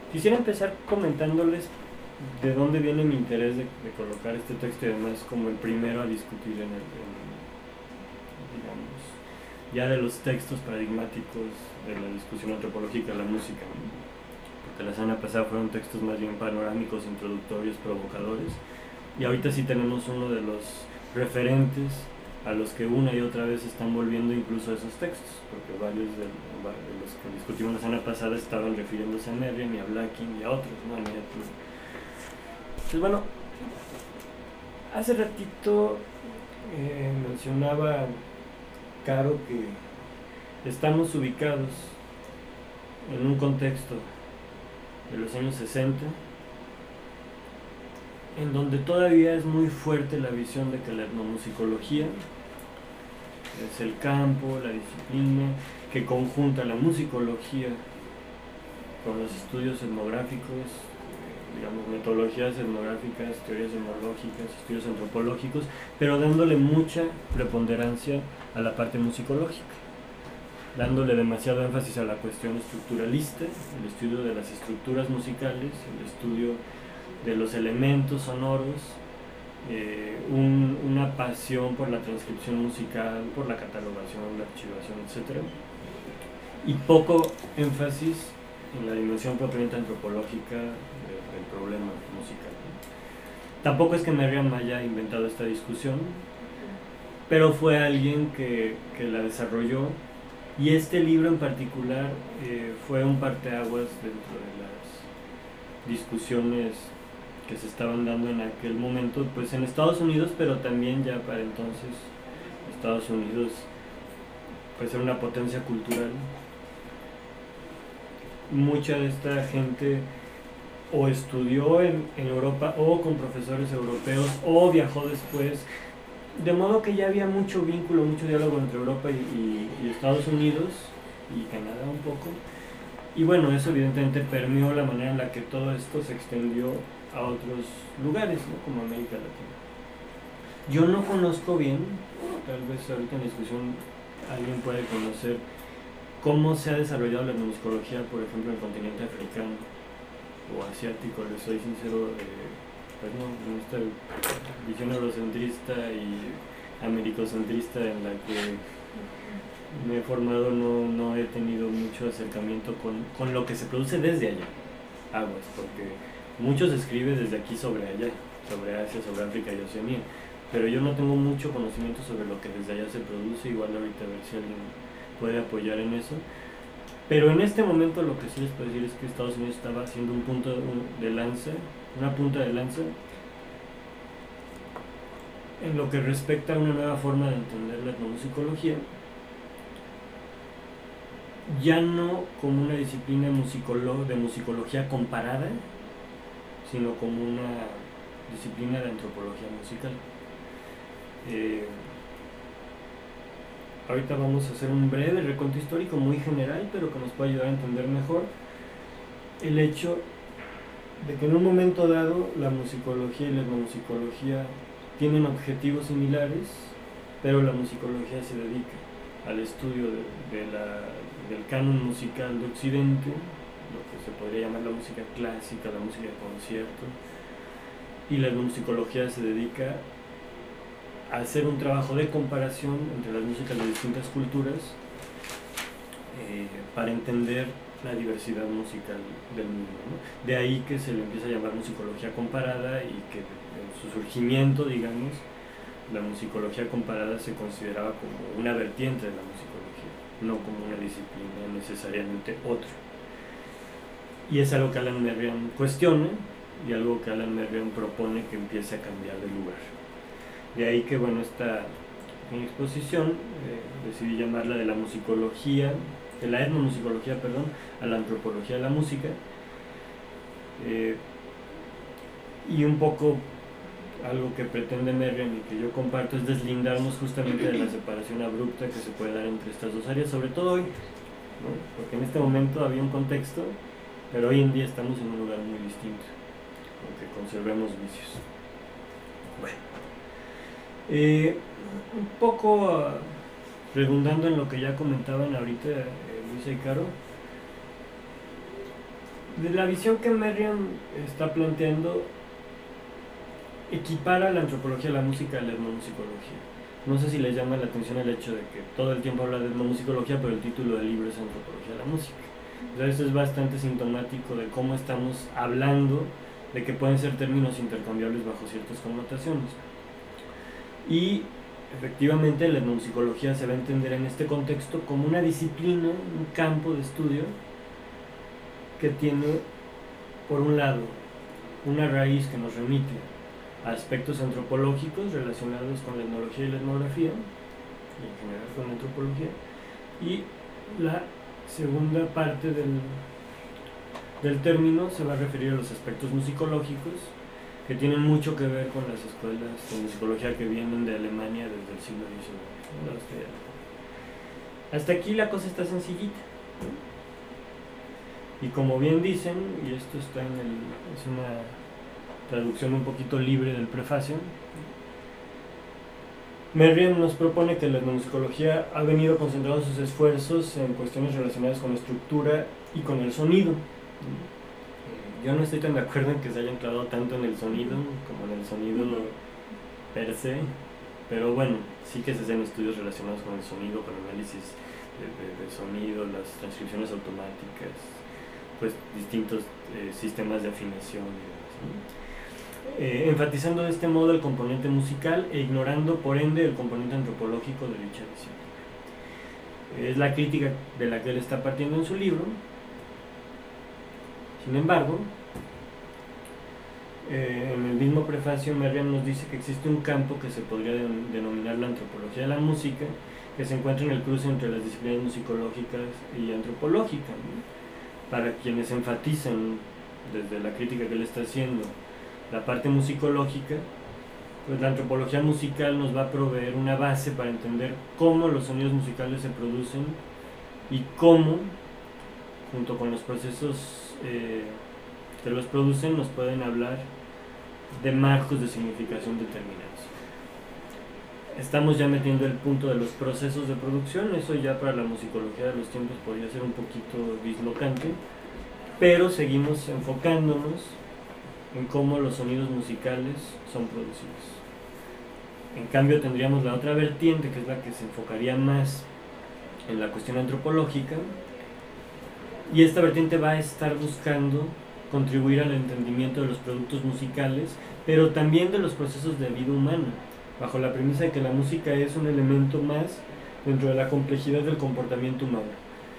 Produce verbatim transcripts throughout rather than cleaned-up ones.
Quisiera empezar comentándoles de dónde viene mi interés de, de colocar este texto y además como el primero a discutir en el, en, digamos, ya de los textos paradigmáticos de la discusión antropológica de la música, porque la semana pasada fueron textos más bien panorámicos, introductorios, provocadores, y ahorita sí tenemos uno de los referentes a los que una y otra vez están volviendo incluso esos textos, porque varios de, de los que discutimos la semana pasada estaban refiriéndose a Merriam y a Blacking y a otros, ¿no? A Neaton. Entonces, bueno, hace ratito eh, mencionaba Caro que estamos ubicados en un contexto de los años sesenta en donde todavía es muy fuerte la visión de que la etnomusicología es el campo, la disciplina que conjunta la musicología con los estudios etnográficos, digamos, metodologías etnográficas, teorías etnológicas, estudios antropológicos, pero dándole mucha preponderancia a la parte musicológica, dándole demasiado énfasis a la cuestión estructuralista, el estudio de las estructuras musicales, el estudio de los elementos sonoros, eh, un, una pasión por la transcripción musical, por la catalogación, la archivación, etcétera, y poco énfasis en la dimensión propiamente antropológica de, del problema musical. Tampoco es que Merriam haya inventado esta discusión, pero fue alguien que, que la desarrolló, y este libro en particular eh, fue un parteaguas dentro de las discusiones que se estaban dando en aquel momento, pues en Estados Unidos, pero también ya para entonces Estados Unidos pues era una potencia cultural. Mucha de esta gente o estudió en, en Europa o con profesores europeos o viajó después, de modo que ya había mucho vínculo, mucho diálogo entre Europa y, y, y Estados Unidos y Canadá un poco. Y bueno, eso evidentemente permeó la manera en la que todo esto se extendió a otros lugares, ¿no? Como América Latina. Yo no conozco bien, tal vez ahorita en la discusión alguien puede conocer cómo se ha desarrollado la etnomusicología, por ejemplo, en el continente africano o asiático. Les soy sincero, eh, pues no, en esta visión eurocentrista y americocentrista en la que me he formado, no, no he tenido mucho acercamiento con, con lo que se produce desde allá, aguas, porque mucho se escribe desde aquí sobre allá, sobre Asia, sobre África y Oceanía, pero yo no tengo mucho conocimiento sobre lo que desde allá se produce. Igual ahorita a ver si alguien puede apoyar en eso. Pero en este momento lo que sí les puedo decir es que Estados Unidos estaba haciendo un punto de lanza, una punta de lanza, en lo que respecta a una nueva forma de entender la etnomusicología, ya no como una disciplina musicolo- de musicología comparada, sino como una disciplina de antropología musical. Eh, ahorita vamos a hacer un breve recuento histórico muy general, pero que nos puede ayudar a entender mejor el hecho de que en un momento dado la musicología y la etnomusicología tienen objetivos similares, pero la musicología se dedica al estudio de, de la, del canon musical de Occidente, lo que se podría llamar la música clásica, la música de concierto, y la etnomusicología se dedica a hacer un trabajo de comparación entre las músicas de distintas culturas eh, para entender la diversidad musical del mundo, ¿no? De ahí que se le empieza a llamar musicología comparada, y que en su surgimiento, digamos, la musicología comparada se consideraba como una vertiente de la musicología, no como una disciplina necesariamente otra. Y es algo que Alan Merriam cuestiona y algo que Alan Merriam propone que empiece a cambiar de lugar. De ahí que, bueno, esta exposición eh, decidí llamarla de la musicología, de la etnomusicología, perdón, a la antropología de la música, eh, y un poco algo que pretende Merriam y que yo comparto es deslindarnos justamente de la separación abrupta que se puede dar entre estas dos áreas, sobre todo hoy, ¿no? Porque en este momento había un contexto, pero hoy en día estamos en un lugar muy distinto, aunque conservemos vicios. Bueno, eh, un poco uh, redundando en lo que ya comentaban ahorita eh, Luisa y Caro, de la visión que Merriam está planteando, equipara la antropología a la música a la etnomusicología. No sé si les llama la atención el hecho de que todo el tiempo habla de etnomusicología, pero el título del libro es Antropología de la Música. O sea, eso es bastante sintomático de cómo estamos hablando de que pueden ser términos intercambiables bajo ciertas connotaciones. Y efectivamente la etnomusicología se va a entender en este contexto como una disciplina, un campo de estudio que tiene, por un lado, una raíz que nos remite a aspectos antropológicos relacionados con la etnología y la etnografía, y en general con la antropología, y la segunda parte del, del término se va a referir a los aspectos musicológicos, que tienen mucho que ver con las escuelas de musicología que vienen de Alemania desde el siglo diecinueve. Hasta aquí la cosa está sencillita, ¿no? Y como bien dicen, y esto está en el, es una traducción un poquito libre del prefacio, Merriam nos propone que la etnomusicología ha venido concentrando sus esfuerzos en cuestiones relacionadas con la estructura y con el sonido. Yo no estoy tan de acuerdo en que se hayan clavado tanto en el sonido como en el sonido per se, pero bueno, sí que se hacen estudios relacionados con el sonido, con análisis de, de, de sonido, las transcripciones automáticas, pues distintos eh, sistemas de afinación y demás, ¿no? Eh, enfatizando de este modo el componente musical e ignorando por ende el componente antropológico de dicha visión. Es la crítica de la que él está partiendo en su libro. Sin embargo, eh, en el mismo prefacio Merriam nos dice que existe un campo que se podría de, denominar la antropología de la música, que se encuentra en el cruce entre las disciplinas musicológicas y antropológicas, ¿no? Para quienes enfatizan desde la crítica que él está haciendo la parte musicológica, pues la antropología musical nos va a proveer una base para entender cómo los sonidos musicales se producen y cómo, junto con los procesos eh, que los producen, nos pueden hablar de marcos de significación determinados. Estamos ya metiendo el punto de los procesos de producción, eso ya para la musicología de los tiempos podría ser un poquito dislocante, pero seguimos enfocándonos en cómo los sonidos musicales son producidos. En cambio tendríamos la otra vertiente, que es la que se enfocaría más en la cuestión antropológica, y esta vertiente va a estar buscando contribuir al entendimiento de los productos musicales, pero también de los procesos de vida humana, bajo la premisa de que la música es un elemento más dentro de la complejidad del comportamiento humano.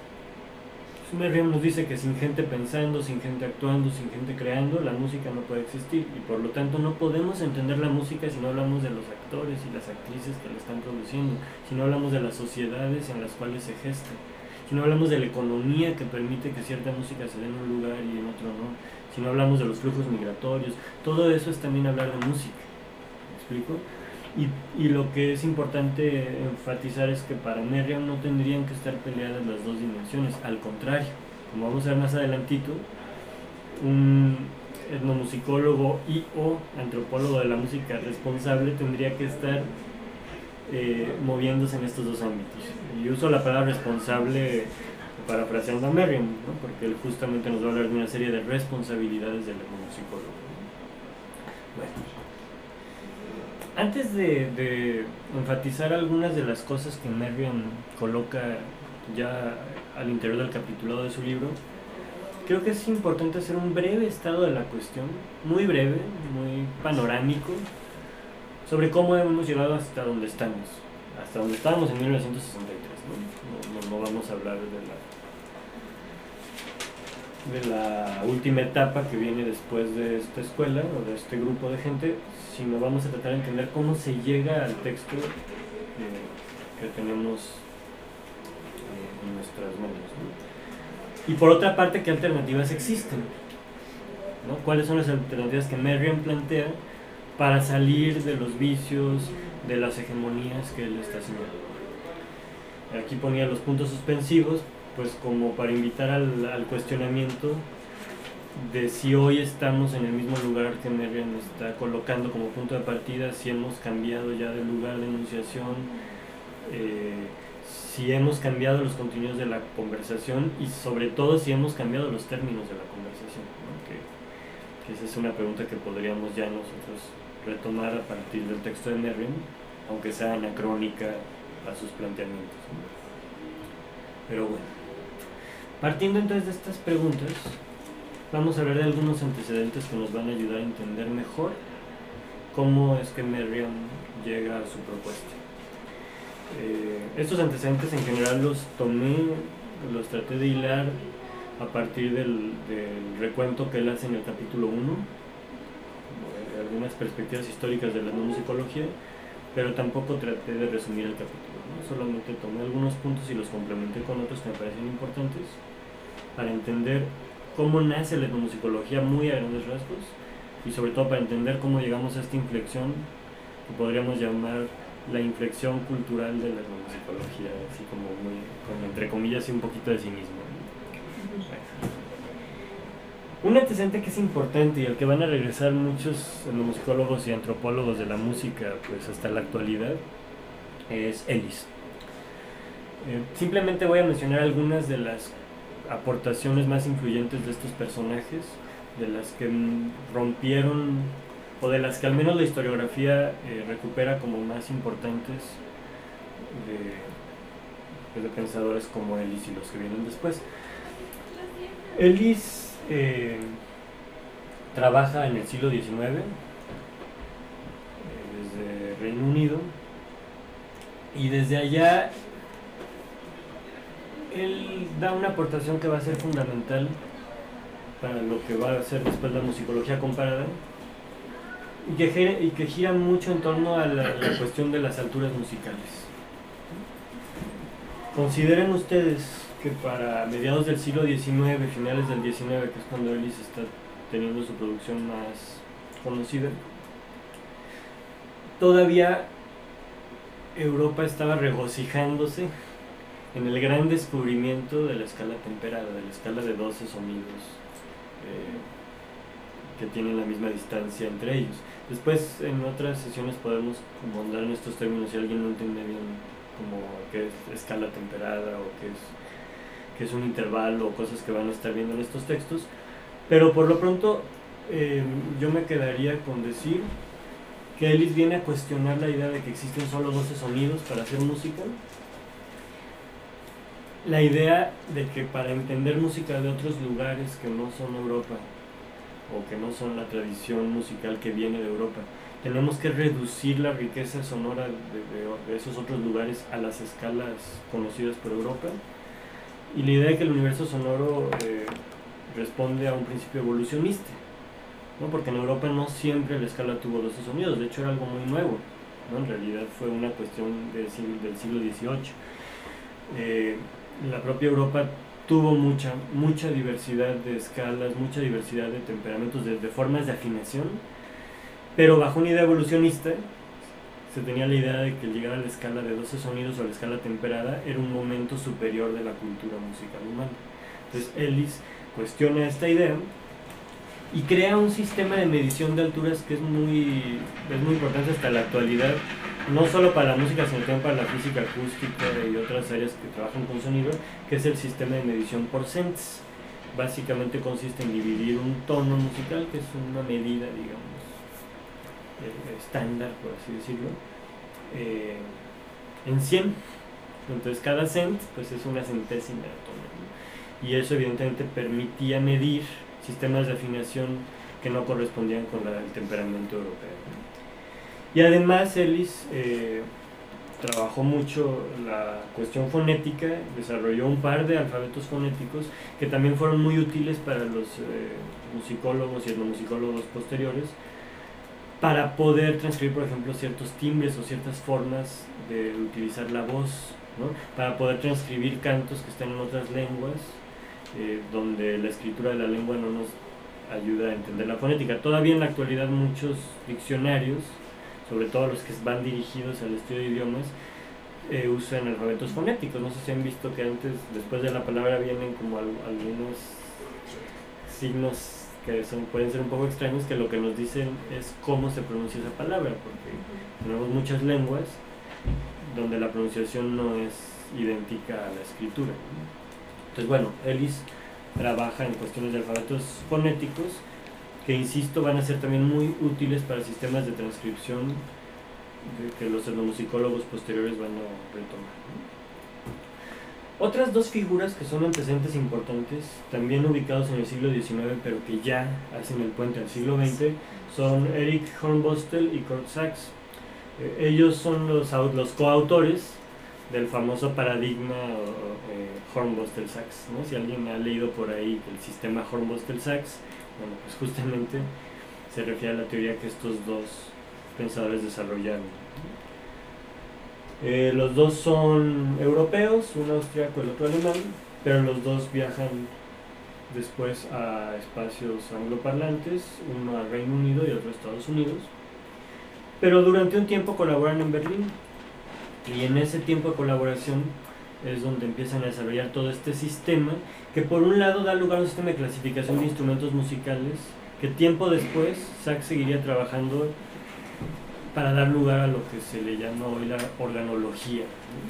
Merriam nos dice que sin gente pensando, sin gente actuando, sin gente creando, la música no puede existir, y por lo tanto no podemos entender la música si no hablamos de los actores y las actrices que la están produciendo, si no hablamos de las sociedades en las cuales se gesta, si no hablamos de la economía que permite que cierta música se dé en un lugar y en otro no, si no hablamos de los flujos migratorios. Todo eso es también hablar de música, ¿me explico? Y, y lo que es importante enfatizar es que para Merriam no tendrían que estar peleadas las dos dimensiones, al contrario, como vamos a ver más adelantito, un etnomusicólogo y o antropólogo de la música responsable tendría que estar eh, moviéndose en estos dos ámbitos. Y uso la palabra responsable parafraseando a Merriam, ¿no? Porque él justamente nos va a hablar de una serie de responsabilidades del etnomusicólogo. Bueno, antes de, de enfatizar algunas de las cosas que Merriam coloca ya al interior del capitulado de su libro, creo que es importante hacer un breve estado de la cuestión, muy breve, muy panorámico, sobre cómo hemos llegado hasta donde estamos, hasta donde estábamos en mil novecientos sesenta y tres, ¿no? No, no, no vamos a hablar de la, de la última etapa que viene después de esta escuela o de este grupo de gente, sino vamos a tratar de entender cómo se llega al texto eh, que tenemos eh, en nuestras manos, ¿no? Y por otra parte, ¿qué alternativas existen? ¿No? ¿Cuáles son las alternativas que Merriam plantea para salir de los vicios, de las hegemonías que él está señalando? Aquí ponía los puntos suspensivos, pues como para invitar al, al cuestionamiento de si hoy estamos en el mismo lugar que Merriam está colocando como punto de partida, si hemos cambiado ya de lugar de enunciación, eh, si hemos cambiado los contenidos de la conversación y sobre todo si hemos cambiado los términos de la conversación, ¿no? que, que esa es una pregunta que podríamos ya nosotros retomar a partir del texto de Merriam, aunque sea anacrónica a sus planteamientos, ¿no? Pero bueno, partiendo entonces de estas preguntas, vamos a hablar de algunos antecedentes que nos van a ayudar a entender mejor cómo es que Merriam llega a su propuesta. Eh, estos antecedentes en general los tomé, los traté de hilar a partir del, del recuento que él hace en el capítulo uno, de algunas perspectivas históricas de la etnomusicología, pero tampoco traté de resumir el capítulo, ¿no? Solamente tomé algunos puntos y los complementé con otros que me parecen importantes para entender cómo nace la etnomusicología muy a grandes rasgos y sobre todo para entender cómo llegamos a esta inflexión que podríamos llamar la inflexión cultural de la etnomusicología, así como muy, con, entre comillas, y un poquito de cinismo. Un antecedente que es importante y al que van a regresar muchos etnomusicólogos y antropólogos de la música pues hasta la actualidad es Ellis. Eh, simplemente voy a mencionar algunas de las aportaciones más influyentes de estos personajes, de las que rompieron o de las que al menos la historiografía eh, recupera como más importantes de, de pensadores como Ellis y los que vienen después. Ellis eh, trabaja en el siglo diecinueve, eh, desde Reino Unido, y desde allá él da una aportación que va a ser fundamental para lo que va a ser después la musicología comparada, y que, gira, y que gira mucho en torno a la, la cuestión de las alturas musicales. Consideren ustedes que para mediados del siglo diecinueve, finales del diecinueve, que es cuando Ellis está teniendo su producción más conocida, todavía Europa estaba regocijándose en el gran descubrimiento de la escala temperada, de la escala de doce sonidos eh, que tienen la misma distancia entre ellos. Después en otras sesiones podemos como andar en estos términos si alguien no entiende bien como qué es escala temperada o qué es, qué es un intervalo o cosas que van a estar viendo en estos textos, pero por lo pronto eh, yo me quedaría con decir que Ellis viene a cuestionar la idea de que existen solo doce sonidos para hacer música, la idea de que para entender música de otros lugares que no son Europa o que no son la tradición musical que viene de Europa, tenemos que reducir la riqueza sonora de, de, de esos otros lugares a las escalas conocidas por Europa, y la idea de que el universo sonoro eh, responde a un principio evolucionista, ¿no? Porque en Europa no siempre la escala tuvo doce sonidos, de hecho era algo muy nuevo, ¿no? En realidad fue una cuestión de, del siglo dieciocho. Eh, la propia Europa tuvo mucha, mucha diversidad de escalas, mucha diversidad de temperamentos, de, de formas de afinación, pero bajo una idea evolucionista se tenía la idea de que llegar a la escala de doce sonidos o a la escala temperada era un momento superior de la cultura musical humana. Entonces Ellis cuestiona esta idea y crea un sistema de medición de alturas que es muy, es muy importante hasta la actualidad, no solo para la música, sino también para la física acústica y otras áreas que trabajan con sonido, que es el sistema de medición por cents. Básicamente consiste en dividir un tono musical, que es una medida, digamos, eh, estándar, por así decirlo, eh, en cien. Entonces cada cent pues, es una centésima de tono, ¿no? Y eso evidentemente permitía medir sistemas de afinación que no correspondían con la, el temperamento europeo, ¿no? Y además Ellis eh, trabajó mucho la cuestión fonética, desarrolló un par de alfabetos fonéticos que también fueron muy útiles para los eh, musicólogos y etnomusicólogos posteriores para poder transcribir, por ejemplo, ciertos timbres o ciertas formas de utilizar la voz, ¿no? Para poder transcribir cantos que están en otras lenguas, eh, donde la escritura de la lengua no nos ayuda a entender la fonética. Todavía en la actualidad muchos diccionarios, sobre todo los que van dirigidos al estudio de idiomas, eh, usan alfabetos fonéticos. No sé si han visto que antes, después de la palabra, vienen como al, algunos signos que son, pueden ser un poco extraños, que lo que nos dicen es cómo se pronuncia esa palabra, porque tenemos muchas lenguas donde la pronunciación no es idéntica a la escritura. Entonces, bueno, Ellis trabaja en cuestiones de alfabetos fonéticos que, insisto, van a ser también muy útiles para sistemas de transcripción de que los etnomusicólogos posteriores van a retomar. Otras dos figuras que son antecedentes importantes, también ubicados en el siglo diecinueve, pero que ya hacen el puente al siglo veinte, son Eric Hornbostel y Kurt Sachs. Eh, ellos son los, los coautores del famoso paradigma eh, Hornbostel-Sachs, ¿no? Si alguien ha leído por ahí el sistema Hornbostel-Sachs, bueno, pues justamente se refiere a la teoría que estos dos pensadores desarrollaron. Eh, los dos son europeos, uno austriaco y el otro alemán, pero los dos viajan después a espacios angloparlantes, uno al Reino Unido y otro a Estados Unidos, pero durante un tiempo colaboran en Berlín, y en ese tiempo de colaboración es donde empiezan a desarrollar todo este sistema, que por un lado da lugar a un sistema de clasificación de instrumentos musicales, que tiempo después Sachs seguiría trabajando para dar lugar a lo que se le llama hoy la organología.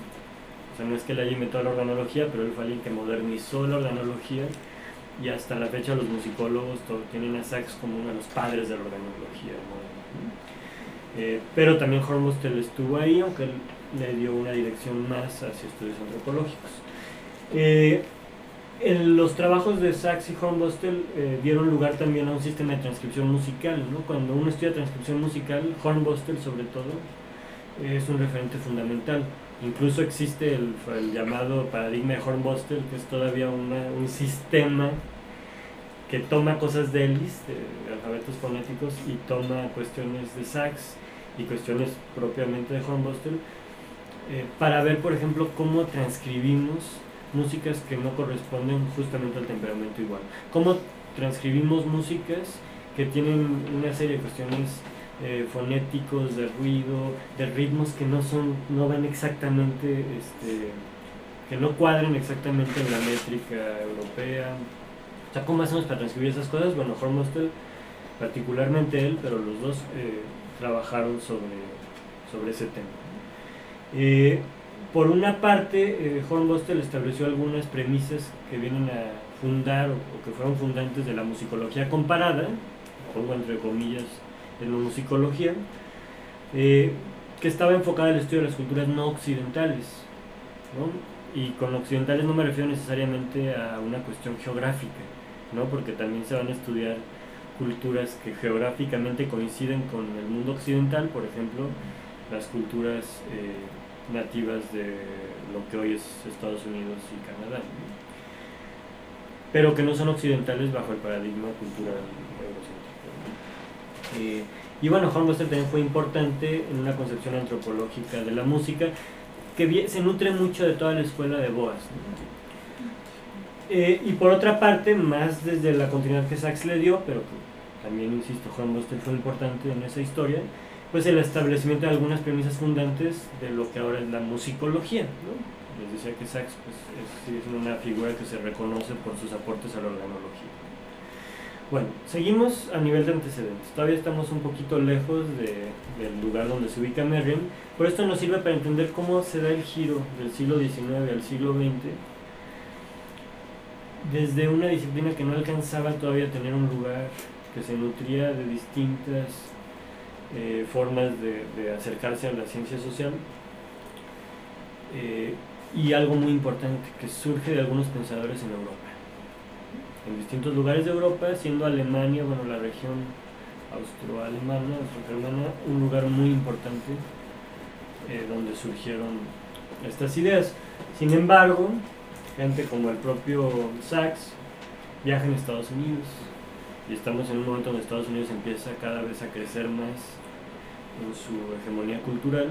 O sea, no es que él haya inventado la organología, pero él fue alguien que modernizó la organología, y hasta la fecha los musicólogos todo, tienen a Sachs como uno de los padres de la organología moderna. Eh, pero también Hornbostel estuvo ahí, aunque él le dio una dirección más hacia estudios antropológicos. Eh, En los trabajos de Sachs y Hornbostel eh, dieron lugar también a un sistema de transcripción musical, ¿no? Cuando uno estudia transcripción musical, Hornbostel sobre todo eh, es un referente fundamental. Incluso existe el, el llamado paradigma de Hornbostel, que es todavía una, un sistema que toma cosas de Ellis, de, de alfabetos fonéticos, y toma cuestiones de Sachs y cuestiones propiamente de Hornbostel, eh, para ver, por ejemplo, cómo transcribimos músicas que no corresponden justamente al temperamento igual. Cómo transcribimos músicas que tienen una serie de cuestiones eh, fonéticos, de ruido, de ritmos que no son, no van exactamente, este, que no cuadren exactamente en la métrica europea. O sea, ¿cómo hacemos para transcribir esas cosas? Bueno, Hornbostel, particularmente él, pero los dos eh, trabajaron sobre, sobre ese tema. Eh, Por una parte, eh, Hornbostel estableció algunas premisas que vienen a fundar o, o que fueron fundantes de la musicología comparada, pongo entre comillas etnomusicología, eh, que estaba enfocada al estudio de las culturas no occidentales, ¿no? Y con occidentales no me refiero necesariamente a una cuestión geográfica, ¿no? Porque también se van a estudiar culturas que geográficamente coinciden con el mundo occidental, por ejemplo, las culturas eh, nativas de lo que hoy es Estados Unidos y Canadá, ¿no? Pero que no son occidentales bajo el paradigma cultural eurocéntrico. Eh, y bueno, Hornbostel también fue importante en una concepción antropológica de la música que se nutre mucho de toda la escuela de Boas, ¿no? Eh, y por otra parte, más desde la continuidad que Sachs le dio, pero también, insisto, Hornbostel fue importante en esa historia, pues el establecimiento de algunas premisas fundantes de lo que ahora es la musicología, ¿no? Les decía que Sachs pues, es, es una figura que se reconoce por sus aportes a la organología. Bueno, seguimos a nivel de antecedentes. Todavía estamos un poquito lejos de, del lugar donde se ubica Merriam, pero esto nos sirve para entender cómo se da el giro del siglo diecinueve al siglo veinte, desde una disciplina que no alcanzaba todavía a tener un lugar, que se nutría de distintas Eh, formas de, de acercarse a la ciencia social, eh, y algo muy importante que surge de algunos pensadores en Europa, en distintos lugares de Europa, siendo Alemania, bueno, la región austroalemana, austrogermana, un lugar muy importante eh, donde surgieron estas ideas. Sin embargo, gente como el propio Sachs viaja en Estados Unidos, y estamos en un momento donde Estados Unidos empieza cada vez a crecer más en su hegemonía cultural.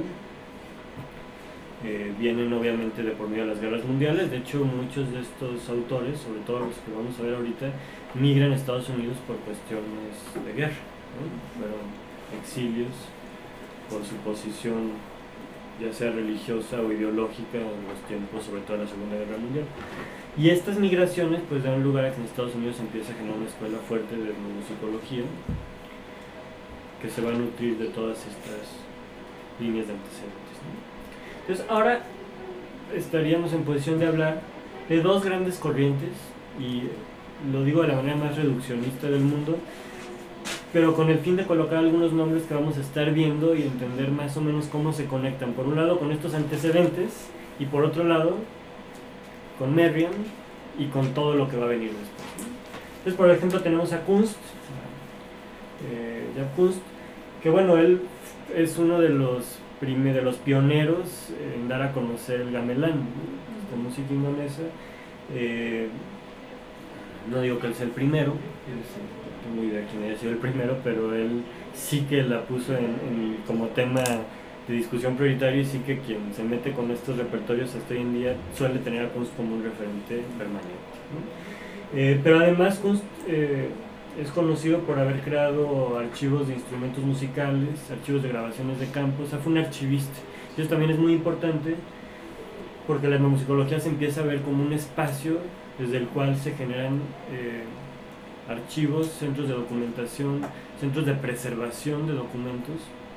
Eh, vienen obviamente de por medio de las guerras mundiales. De hecho, muchos de estos autores, sobre todo los que vamos a ver ahorita, migran a Estados Unidos por cuestiones de guerra, ¿no? Fueron exilios por su posición, ya sea religiosa o ideológica, en los tiempos, sobre todo de la Segunda Guerra Mundial. Y estas migraciones pues dan lugar a que en Estados Unidos empieza a generar una escuela fuerte de musicología que se va a nutrir de todas estas líneas de antecedentes, ¿no? Entonces, ahora estaríamos en posición de hablar de dos grandes corrientes, y lo digo de la manera más reduccionista del mundo, pero con el fin de colocar algunos nombres que vamos a estar viendo y entender más o menos cómo se conectan, por un lado con estos antecedentes y por otro lado con Merriam y con todo lo que va a venir después. Entonces, por ejemplo, tenemos a Kunst, eh, Jaap Kunst, que bueno, él es uno de los, primer, de los pioneros en dar a conocer el gamelan, ¿no? Esta música indonesa. Eh, no digo que él sea el primero, no tengo idea de quién haya sido el primero, pero él sí que la puso en, en, como tema de discusión prioritario, y sí que quien se mete con estos repertorios hasta hoy en día suele tener a Kunst como un referente permanente, ¿no? Eh, pero además Kunst eh, es conocido por haber creado archivos de instrumentos musicales, archivos de grabaciones de campo, o sea, fue un archivista. Y eso también es muy importante porque la etnomusicología se empieza a ver como un espacio desde el cual se generan eh, archivos, centros de documentación, centros de preservación de documentos,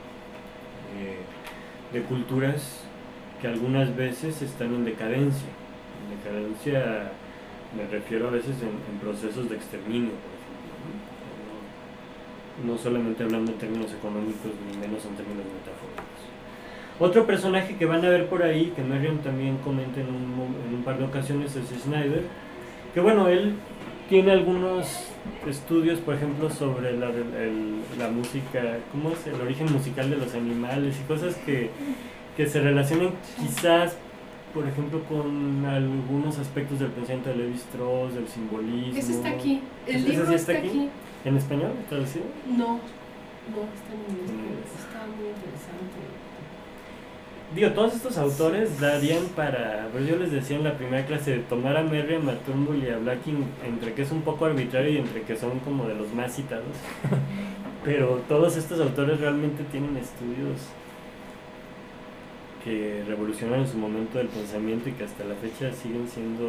eh, de culturas que algunas veces están en decadencia. En decadencia me refiero a veces en, en procesos de exterminio, por ejemplo, ¿no? No solamente hablando en términos económicos, ni menos en términos metafóricos. Otro personaje que van a ver por ahí, que Merriam también comenta en un, en un par de ocasiones, es Schneider, que bueno, él tiene algunos estudios, por ejemplo, sobre la, el, la música, ¿cómo es? El origen musical de los animales y cosas que, que se relacionan quizás, por ejemplo, con algunos aspectos del pensamiento de Levi-Strauss, del simbolismo. Ese está aquí, el ¿Ese libro sí está, está aquí? aquí. ¿En español? ¿Traducido? No, no, está en inglés, está muy interesante. Digo, todos estos autores darían para, pues yo les decía en la primera clase, de tomar a Merriam, a Turnbull y a Blacking, entre que es un poco arbitrario y entre que son como de los más citados, pero todos estos autores realmente tienen estudios que revolucionaron en su momento el pensamiento y que hasta la fecha siguen siendo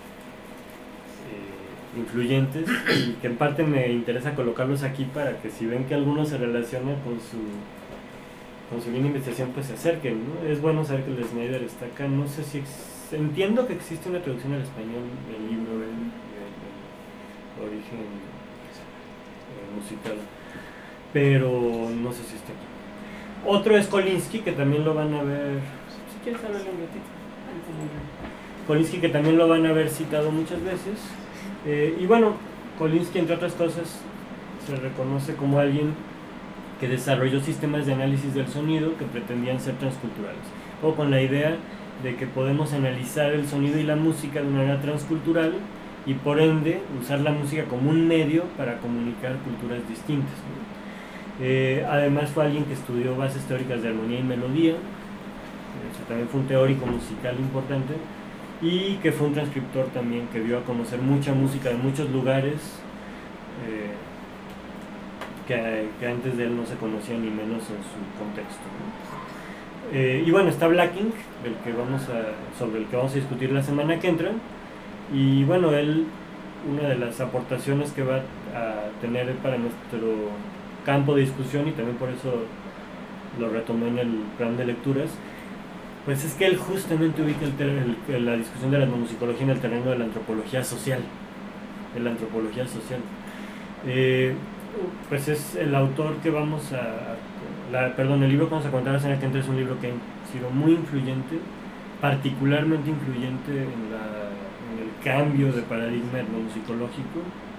eh, influyentes, y que en parte me interesa colocarlos aquí para que si ven que alguno se relaciona con su con su línea de investigación, pues se acerquen, ¿no? Es bueno saber que el de Schneider está acá. No sé si ex... entiendo que existe una traducción al español del libro de, de, de origen eh, musical, pero no sé si está aquí. Otro es Kolinsky, que también lo van a ver, si quieres hablarle un ratito. Kolinsky, que también lo van a ver citado muchas veces, eh, y bueno, Kolinsky, entre otras cosas, se reconoce como alguien que desarrolló sistemas de análisis del sonido que pretendían ser transculturales, o con la idea de que podemos analizar el sonido y la música de una manera transcultural y por ende usar la música como un medio para comunicar culturas distintas, ¿no? Eh, además fue alguien que estudió bases teóricas de armonía y melodía, eh, o sea, también fue un teórico musical importante, y que fue un transcriptor también que dio a conocer mucha música de muchos lugares, eh, Que, que antes de él no se conocía ni menos en su contexto, ¿no? Eh, y bueno, está Blacking, del que vamos a, sobre el que vamos a discutir la semana que entra, y bueno, él, una de las aportaciones que va a tener para nuestro campo de discusión, y también por eso lo retomé en el plan de lecturas, pues es que él justamente ubica el, el, la discusión de la etnomusicología en el terreno de la antropología social, de la antropología social. Eh, pues es el autor que vamos a, la, perdón, el libro que vamos a contar la semana que entra es un libro que ha sido muy influyente, particularmente influyente en, la, en el cambio de paradigma etnomusicológico.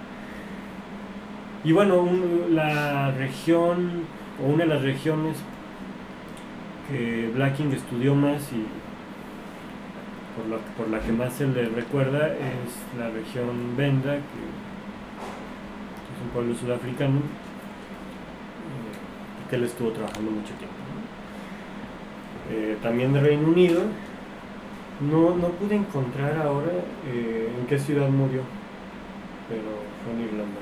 Y bueno, un, la región, o una de las regiones que Blacking estudió más y por la, por la que más se le recuerda es la región Venda, que un pueblo sudafricano, eh, que él estuvo trabajando mucho tiempo, ¿no? Eh, también de Reino Unido. No, no pude encontrar ahora eh, en qué ciudad murió, pero fue en Irlanda,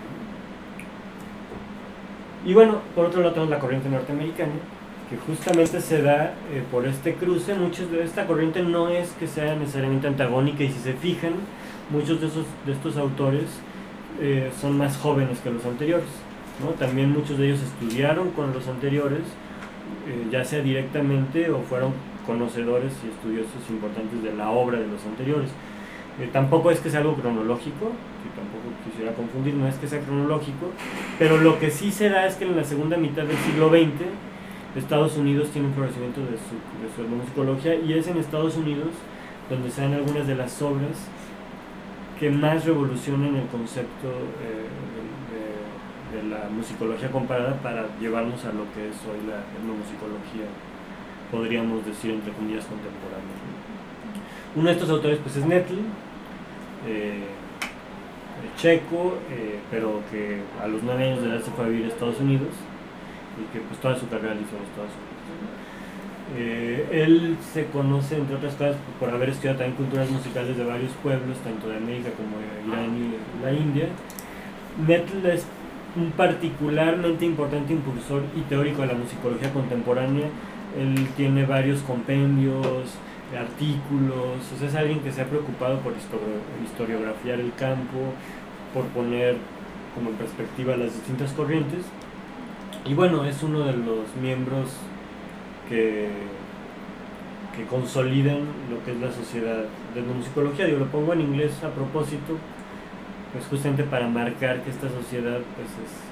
¿no? Y bueno, por otro lado tenemos la corriente norteamericana, que justamente se da eh, por este cruce. Muchos de esta corriente no es que sea necesariamente antagónica, y si se fijan, muchos de, esos, de estos autores Eh, son más jóvenes que los anteriores, ¿no? También muchos de ellos estudiaron con los anteriores, eh, ya sea directamente o fueron conocedores y estudiosos importantes de la obra de los anteriores. Eh, tampoco es que sea algo cronológico, que tampoco quisiera confundir, no es que sea cronológico, pero lo que sí se da es que en la segunda mitad del siglo veinte Estados Unidos tiene un florecimiento de su, de su etnomusicología, y es en Estados Unidos donde se dan algunas de las obras que más revolucionan el concepto eh, de, de, de la musicología comparada para llevarnos a lo que es hoy la etnomusicología, podríamos decir entre comillas, contemporánea. Uno de estos autores pues es Nettle, eh, checo, eh, pero que a los nueve años de edad se fue a vivir a Estados Unidos y que pues toda su carrera la hizo en Estados Unidos. Eh, él se conoce, entre otras cosas, por haber estudiado también culturas musicales de varios pueblos, tanto de América como de Irán y la India. Nettle es un particularmente importante impulsor y teórico de la musicología contemporánea. Él tiene varios compendios, artículos, o sea, es alguien que se ha preocupado por historiografiar el campo, por poner como en perspectiva las distintas corrientes, y bueno, es uno de los miembros que, que consolidan lo que es la sociedad de la musicología. Digo, lo pongo en inglés a propósito, pues justamente para marcar que esta sociedad pues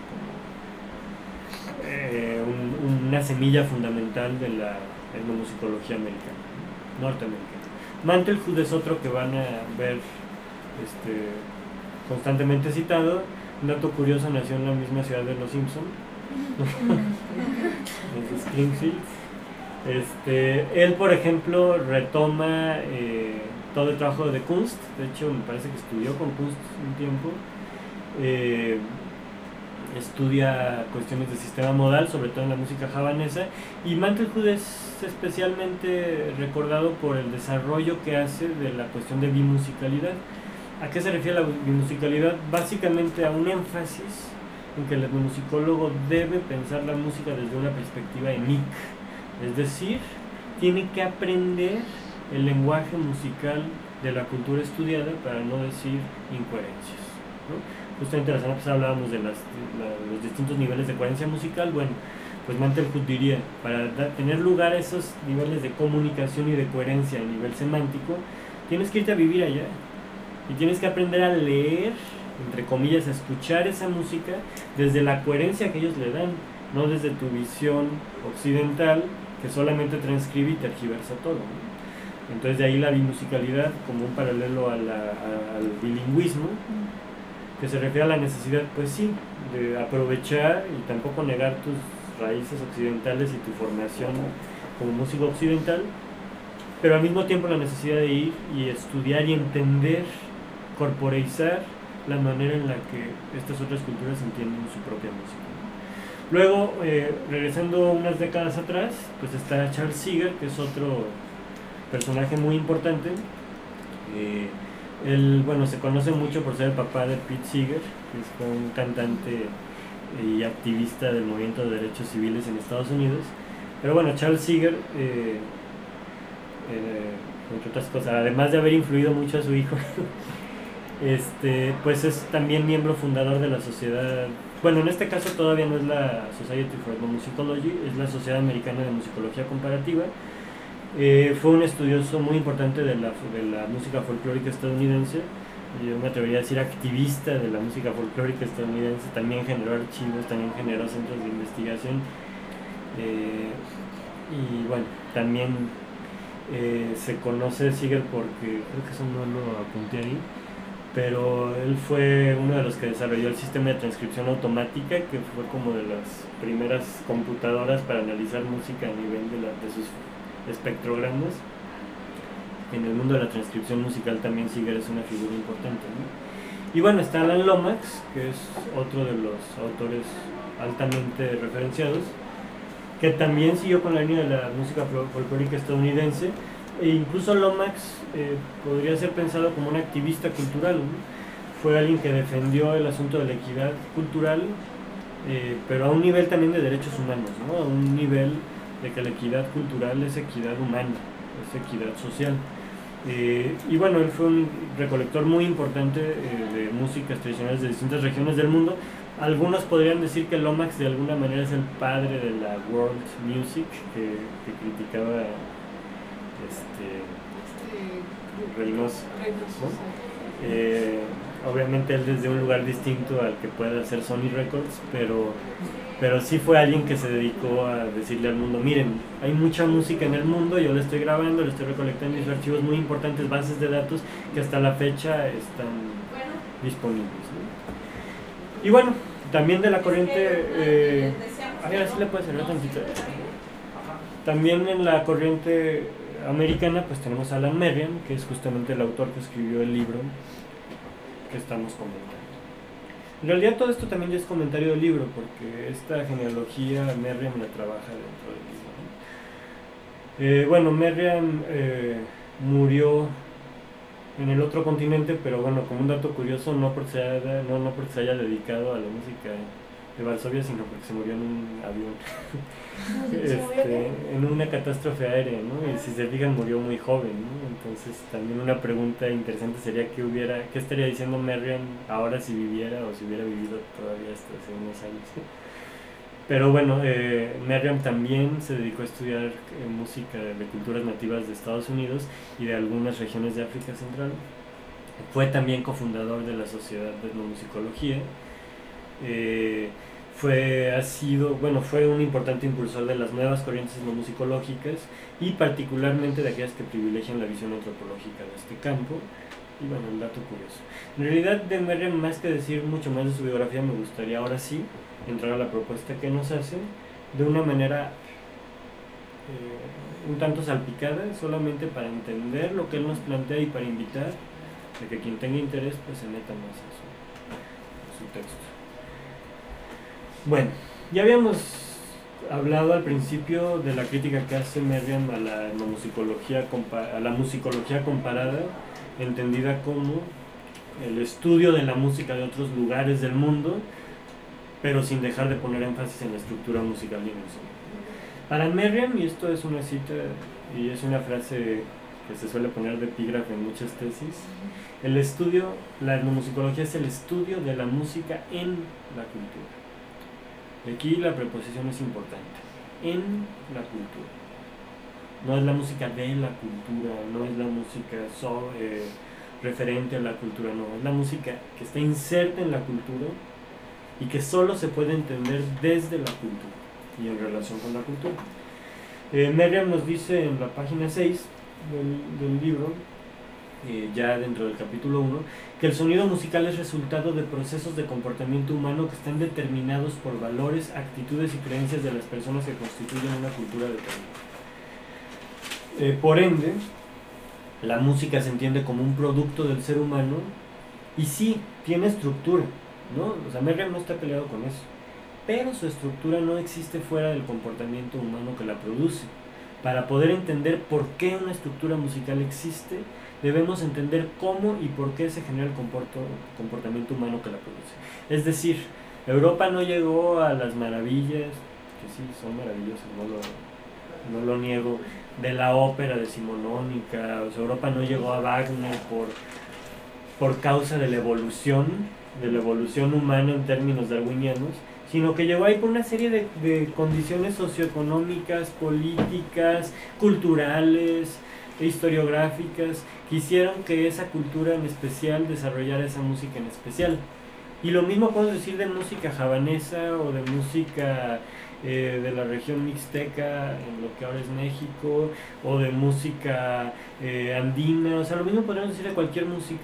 es como, eh, un, una semilla fundamental de la etnomusicología americana, norteamericana. Mantelhood es otro que van a ver este, constantemente citado. Un dato curioso, nació en la misma ciudad de Los Simpson, en Springfield. Este, él, por ejemplo, retoma eh, todo el trabajo de Kunst. De hecho, me parece que estudió con Kunst un tiempo. Eh, estudia cuestiones de sistema modal, sobre todo en la música javanesa, y Mantelhood es especialmente recordado por el desarrollo que hace de la cuestión de bimusicalidad. ¿A qué se refiere la bimusicalidad? Básicamente a un énfasis en que el etnomusicólogo debe pensar la música desde una perspectiva emic, es decir, tiene que aprender el lenguaje musical de la cultura estudiada, para no decir incoherencias, ¿no? Justamente la semana pasada hablábamos de, las, de la, los distintos niveles de coherencia musical. Bueno, pues Mantelhood diría, para da, tener lugar a esos niveles de comunicación y de coherencia a nivel semántico, tienes que irte a vivir allá y tienes que aprender a leer, entre comillas, a escuchar esa música desde la coherencia que ellos le dan, no desde tu visión occidental que solamente transcribe y tergiversa todo, ¿no? Entonces de ahí la bimusicalidad como un paralelo a la, a, al bilingüismo, que se refiere a la necesidad, pues sí, de aprovechar y tampoco negar tus raíces occidentales y tu formación como músico occidental, pero al mismo tiempo la necesidad de ir y estudiar y entender, corporeizar la manera en la que estas otras culturas entienden su propia música. Luego, eh, regresando unas décadas atrás, pues está Charles Seeger, que es otro personaje muy importante. Eh, Él, bueno, se conoce mucho por ser el papá de Pete Seeger, que fue un cantante y activista del movimiento de derechos civiles en Estados Unidos. Pero bueno, Charles Seeger, eh, eh, entre otras cosas, además de haber influido mucho a su hijo, este, pues es también miembro fundador de la sociedad, bueno, en este caso todavía no es la Society for Ethnomusicology, es la Sociedad Americana de Musicología Comparativa. Eh, fue un estudioso muy importante de la, de la música folclórica estadounidense, yo me atrevería a decir activista de la música folclórica estadounidense. También generó archivos, también generó centros de investigación, eh, y bueno, también eh, se conoce Seeger porque, creo que eso no lo apunté ahí, pero él fue uno de los que desarrolló el sistema de transcripción automática, que fue como de las primeras computadoras para analizar música a nivel de, la, de sus espectrogramas. En el mundo de la transcripción musical también Seeger es una figura importante, ¿no? Y bueno, está Alan Lomax, que es otro de los autores altamente referenciados, que también siguió con la línea de la música folclórica estadounidense, e incluso Lomax eh, podría ser pensado como un activista cultural, ¿no? Fue alguien que defendió el asunto de la equidad cultural, eh, pero a un nivel también de derechos humanos, ¿no? A un nivel de que la equidad cultural es equidad humana, es equidad social. Eh, y bueno, él fue un recolector muy importante eh, de músicas tradicionales de distintas regiones del mundo. Algunos podrían decir que Lomax de alguna manera es el padre de la world music, que, que criticaba este, Este, Reynoso, Reynoso, ¿no? sí. Eh, obviamente él desde un lugar distinto al que puede hacer Sony Records, pero, pero sí fue alguien que se dedicó a decirle al mundo, miren, hay mucha música en el mundo, yo la estoy grabando, la estoy recolectando en mis archivos muy importantes, bases de datos que hasta la fecha están disponibles, ¿no? Y bueno, también de la corriente, eh, a ver, así le puede cerrar tantito. También en la corriente americana pues tenemos a Alan Merriam, que es justamente el autor que escribió el libro que estamos comentando. En realidad todo esto también ya es comentario del libro, porque esta genealogía Merriam la trabaja dentro del libro, ¿no? Eh, bueno, Merriam eh, murió en el otro continente, pero bueno, como un dato curioso, no porque se haya, no, no porque se haya dedicado a la música de Varsovia, sino porque se murió en un avión. Este, en una catástrofe aérea, ¿no? Y si se fijan murió muy joven, ¿no? Entonces también una pregunta interesante sería qué hubiera, qué estaría diciendo Merriam ahora si viviera o si hubiera vivido todavía hasta hace unos años. Pero bueno, eh, Merriam también se dedicó a estudiar eh, música de culturas nativas de Estados Unidos y de algunas regiones de África Central. Fue también cofundador de la Sociedad de Etnomusicología. Eh, fue, ha sido, bueno, fue un importante impulsor de las nuevas corrientes etnomusicológicas y particularmente de aquellas que privilegian la visión antropológica de este campo. Y bueno, un dato curioso. En realidad, de Merriam, más que decir mucho más de su biografía, me gustaría ahora sí entrar a la propuesta que nos hace de una manera eh, un tanto salpicada, solamente para entender lo que él nos plantea y para invitar a que quien tenga interés pues se meta más a su, a su texto. Bueno, ya habíamos hablado al principio de la crítica que hace Merriam a la etnomusicología, a la musicología comparada, entendida como el estudio de la música de otros lugares del mundo, pero sin dejar de poner énfasis en la estructura musical y en el sonido. Para Merriam, y esto es una cita y es una frase que se suele poner de epígrafe en muchas tesis, el estudio, la etnomusicología es el estudio de la música en la cultura. Y aquí la preposición es importante, en la cultura. No es la música de la cultura, no es la música so, eh, referente a la cultura, no, es la música que está inserta en la cultura y que solo se puede entender desde la cultura y en relación con la cultura. Eh, Merriam nos dice en la página seis del, del libro, eh, ya dentro del capítulo uno, que el sonido musical es resultado de procesos de comportamiento humano que están determinados por valores, actitudes y creencias de las personas que constituyen una cultura determinada. Eh, por ende, la música se entiende como un producto del ser humano y sí, tiene estructura, ¿no? O sea, Merriam no está peleado con eso, pero su estructura no existe fuera del comportamiento humano que la produce. Para poder entender por qué una estructura musical existe, debemos entender cómo y por qué se genera el comportamiento humano que la produce. Es decir, Europa no llegó a las maravillas, que sí, son maravillosas, no lo, no lo niego, de la ópera decimonónica. O sea, Europa no llegó a Wagner por, por causa de la evolución, de la evolución humana en términos darwinianos, sino que llegó ahí por una serie de, de condiciones socioeconómicas, políticas, culturales, historiográficas, que hicieron que esa cultura en especial desarrollara esa música en especial. Y lo mismo podemos decir de música javanesa o de música eh, de la región mixteca, en lo que ahora es México, o de música eh, andina. O sea, lo mismo podemos decir de cualquier música,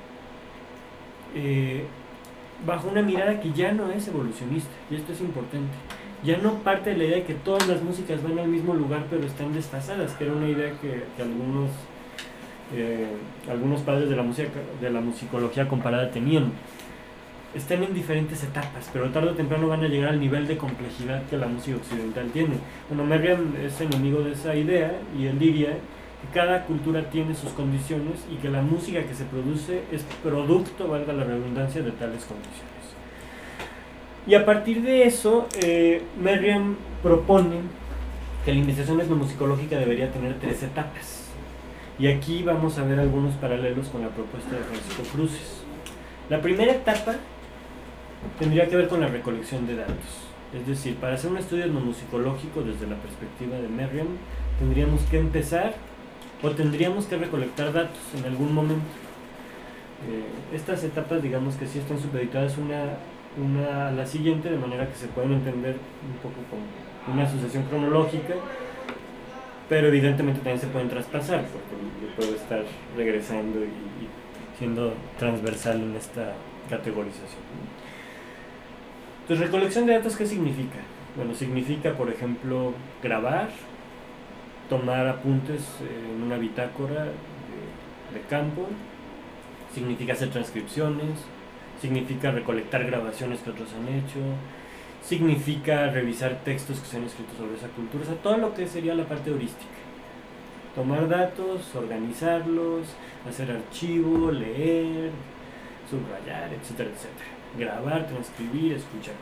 eh, bajo una mirada que ya no es evolucionista, y esto es importante. Ya no parte de la idea de que todas las músicas van al mismo lugar pero están desfasadas, que era una idea que, que algunos, eh, algunos padres de la, música, de la musicología comparada tenían. Están en diferentes etapas, pero tarde o temprano van a llegar al nivel de complejidad que la música occidental tiene. Bueno, Merriam es enemigo de esa idea y él diría que cada cultura tiene sus condiciones y que la música que se produce es producto, valga la redundancia, de tales condiciones. Y a partir de eso, eh, Merriam propone que la investigación etnomusicológica debería tener tres etapas. Y aquí vamos a ver algunos paralelos con la propuesta de Francisco Cruces. La primera etapa tendría que ver con la recolección de datos. Es decir, para hacer un estudio etnomusicológico desde la perspectiva de Merriam, tendríamos que empezar o tendríamos que recolectar datos en algún momento. Eh, estas etapas, digamos que sí están supeditadas una, una a la siguiente, de manera que se pueden entender un poco como una asociación cronológica, pero evidentemente también se pueden traspasar, porque yo puedo estar regresando y, y siendo transversal en esta categorización. Entonces, recolección de datos, ¿qué significa? Bueno, significa, por ejemplo, grabar, tomar apuntes en una bitácora de, de campo, significa hacer transcripciones, significa recolectar grabaciones que otros han hecho, significa revisar textos que se han escrito sobre esa cultura, o sea, todo lo que sería la parte heurística. Tomar datos, organizarlos, hacer archivo, leer, subrayar, etcétera, etcétera. Grabar, transcribir, escuchar.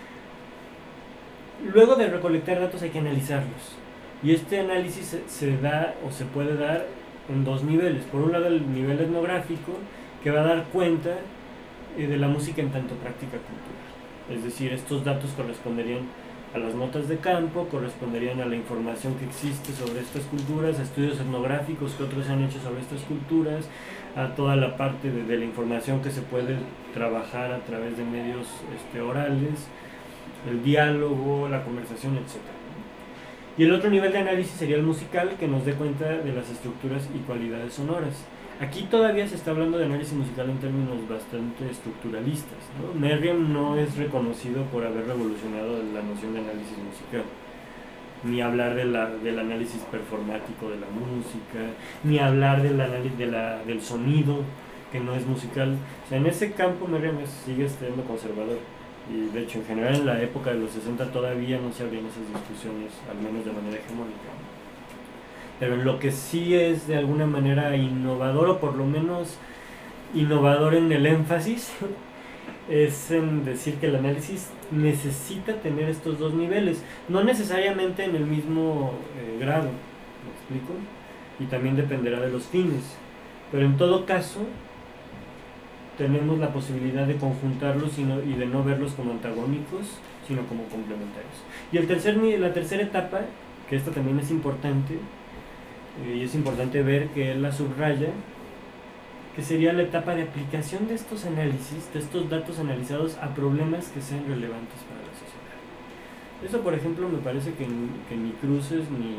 Luego de recolectar datos hay que analizarlos. Y este análisis se, se da o se puede dar en dos niveles. Por un lado, el nivel etnográfico, que va a dar cuenta eh, de la música en tanto práctica cultural. Es decir, estos datos corresponderían a las notas de campo, corresponderían a la información que existe sobre estas culturas, a estudios etnográficos que otros han hecho sobre estas culturas, a toda la parte de, de la información que se puede trabajar a través de medios este, orales, el diálogo, la conversación, etcétera. Y el otro nivel de análisis sería el musical, que nos dé cuenta de las estructuras y cualidades sonoras. Aquí todavía se está hablando de análisis musical en términos bastante estructuralistas, ¿no? Merriam no es reconocido por haber revolucionado la noción de análisis musical, ni hablar de la, del análisis performático de la música, ni hablar del análisis de la, del sonido, que no es musical. O sea, en ese campo Merriam es, sigue siendo conservador. Y de hecho, en general, en la época de los sesenta todavía no se abrían esas discusiones, al menos de manera hegemónica. Pero en lo que sí es de alguna manera innovador, o por lo menos innovador en el énfasis, es en decir que el análisis necesita tener estos dos niveles, no necesariamente en el mismo eh, grado, ¿me explico? Y también dependerá de los fines, pero en todo caso tenemos la posibilidad de conjuntarlos y, no, y de no verlos como antagónicos, sino como complementarios. Y el tercer, la tercera etapa, que esta también es importante, y es importante ver que él la subraya, que sería la etapa de aplicación de estos análisis, de estos datos analizados a problemas que sean relevantes para la sociedad. Eso, por ejemplo, me parece que, que ni Cruces ni,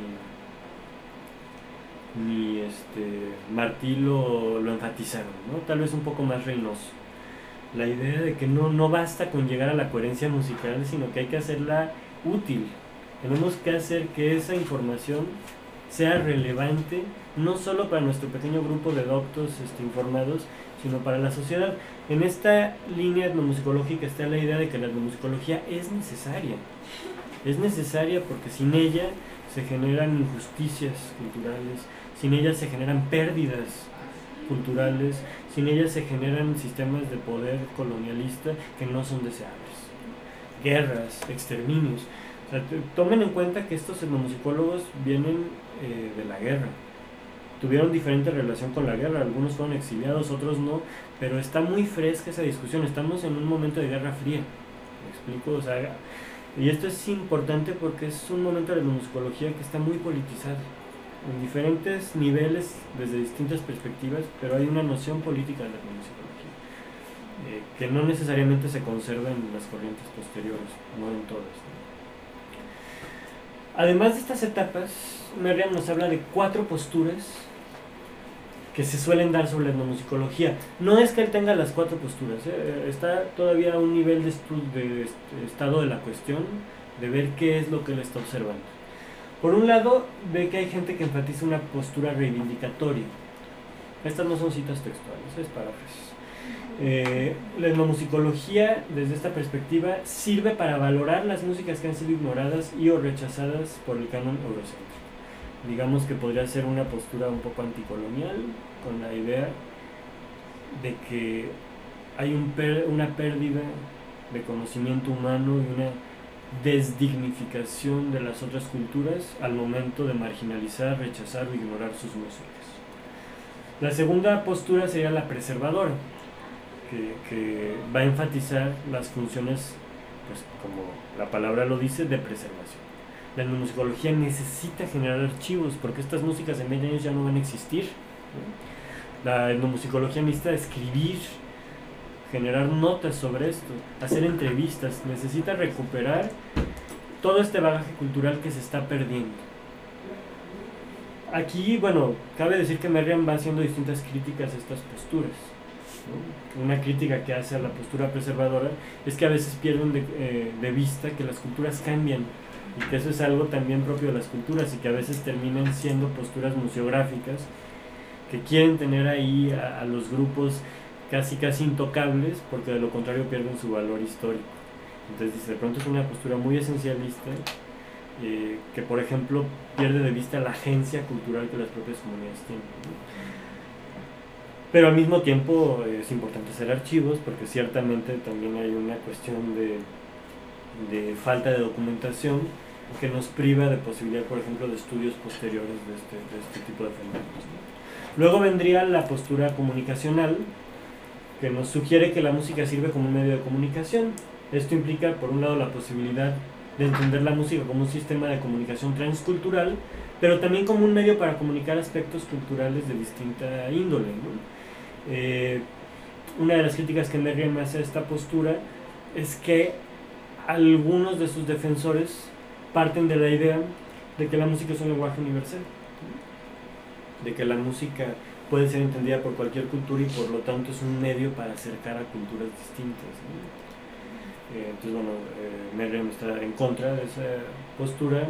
ni este, Martí lo, lo enfatizaron, ¿no? Tal vez un poco más Reynoso. La idea de que no, no basta con llegar a la coherencia musical, sino que hay que hacerla útil. Tenemos que hacer que esa información sea relevante no solo para nuestro pequeño grupo de doctos este, informados, sino para la sociedad. En esta línea etnomusicológica está la idea de que la etnomusicología es necesaria. Es necesaria porque sin ella se generan injusticias culturales, sin ella se generan pérdidas culturales, sin ella se generan sistemas de poder colonialista que no son deseables. Guerras, exterminios. O sea, tomen en cuenta que estos etnomusicólogos vienen eh, de la guerra. Tuvieron diferente relación con la guerra, algunos fueron exiliados, otros no, pero está muy fresca esa discusión, estamos en un momento de guerra fría, ¿me explico? O sea, y esto es importante porque es un momento de la etnomusicología que está muy politizado, en diferentes niveles, desde distintas perspectivas, pero hay una noción política de la etnomusicología, eh, que no necesariamente se conserva en las corrientes posteriores, no en todas, ¿no? Además de estas etapas, Merriam nos habla de cuatro posturas que se suelen dar sobre la etnomusicología. No es que él tenga las cuatro posturas, ¿eh? Está todavía a un nivel de, estu- de est- estado de la cuestión, de ver qué es lo que él está observando. Por un lado, ve que hay gente que enfatiza una postura reivindicatoria. Estas no son citas textuales, es paráfrasis. Eh, la etnomusicología, desde esta perspectiva, sirve para valorar las músicas que han sido ignoradas y o rechazadas por el canon eurocéntrico. Digamos que podría ser una postura un poco anticolonial, con la idea de que hay un per, una pérdida de conocimiento humano y una desdignificación de las otras culturas al momento de marginalizar, rechazar o ignorar sus músicas. La segunda postura sería la preservadora, que, que va a enfatizar las funciones, pues como la palabra lo dice, de preservación. La etnomusicología necesita generar archivos porque estas músicas en veinte años ya no van a existir, ¿no? La etnomusicología necesita escribir, generar notas sobre esto, hacer entrevistas, necesita recuperar todo este bagaje cultural que se está perdiendo. Aquí, bueno, cabe decir que Merriam va haciendo distintas críticas a estas posturas, ¿no? Una crítica que hace a la postura preservadora es que a veces pierden de, eh, de vista que las culturas cambian y que eso es algo también propio de las culturas y que a veces terminan siendo posturas museográficas que quieren tener ahí a, a los grupos casi casi intocables porque de lo contrario pierden su valor histórico. Entonces dice, de pronto es una postura muy esencialista eh, que por ejemplo pierde de vista la agencia cultural que las propias comunidades tienen, ¿no? Pero al mismo tiempo eh, es importante hacer archivos porque ciertamente también hay una cuestión de, de falta de documentación que nos priva de posibilidad, por ejemplo, de estudios posteriores de este, de este tipo de fenómenos, ¿no? Luego vendría la postura comunicacional, que nos sugiere que la música sirve como un medio de comunicación. Esto implica, por un lado, la posibilidad de entender la música como un sistema de comunicación transcultural, pero también como un medio para comunicar aspectos culturales de distinta índole, ¿no? Eh, una de las críticas que Merriam hace a esta postura es que algunos de sus defensores parten de la idea de que la música es un lenguaje universal, ¿no? De que la música puede ser entendida por cualquier cultura y por lo tanto es un medio para acercar a culturas distintas, ¿no? Eh, entonces, bueno, eh, Merriam está en contra de esa postura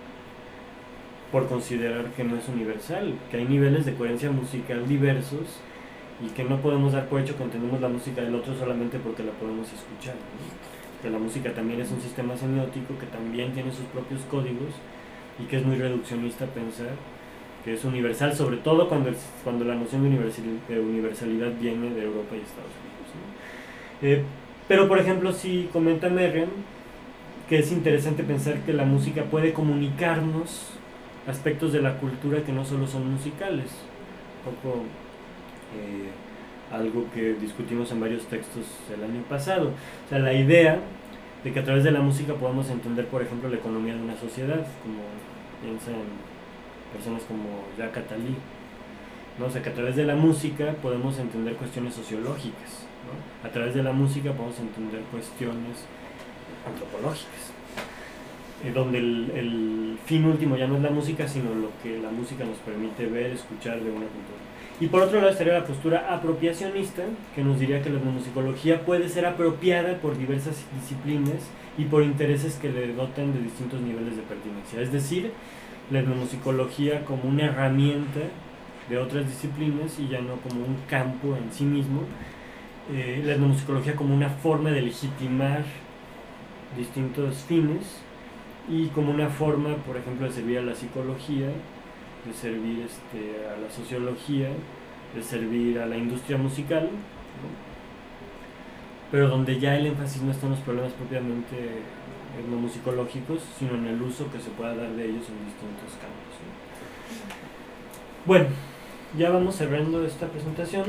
por considerar que no es universal, que hay niveles de coherencia musical diversos y que no podemos dar por hecho que entendemos la música del otro solamente porque la podemos escuchar, ¿no? Que la música también es un sistema semiótico que también tiene sus propios códigos y que es muy reduccionista pensar que es universal, sobre todo cuando, el, cuando la noción de, universal, de universalidad viene de Europa y Estados Unidos, ¿no? Eh, pero por ejemplo si comenta Merriam que es interesante pensar que la música puede comunicarnos aspectos de la cultura que no solo son musicales, un poco eh, algo que discutimos en varios textos el año pasado, o sea, la idea de que a través de la música podamos entender, por ejemplo, la economía de una sociedad, como piensa en personas como Jacques Attali, ¿no? O sea, que a través de la música podemos entender cuestiones sociológicas, ¿no? A través de la música podemos entender cuestiones antropológicas, eh, donde el, el fin último ya no es la música, sino lo que la música nos permite ver, escuchar de una cultura. Y por otro lado estaría la postura apropiacionista, que nos diría que la etnomusicología puede ser apropiada por diversas disciplinas y por intereses que le dotan de distintos niveles de pertinencia. Es decir, la etnomusicología como una herramienta de otras disciplinas y ya no como un campo en sí mismo. Eh, la etnomusicología como una forma de legitimar distintos fines y como una forma, por ejemplo, de servir a la psicología, de servir este, a la sociología, de servir a la industria musical, ¿no? Pero donde ya el énfasis no está en los problemas propiamente etnomusicológicos, sino en el uso que se pueda dar de ellos en distintos campos, ¿no? Bueno, ya vamos cerrando esta presentación,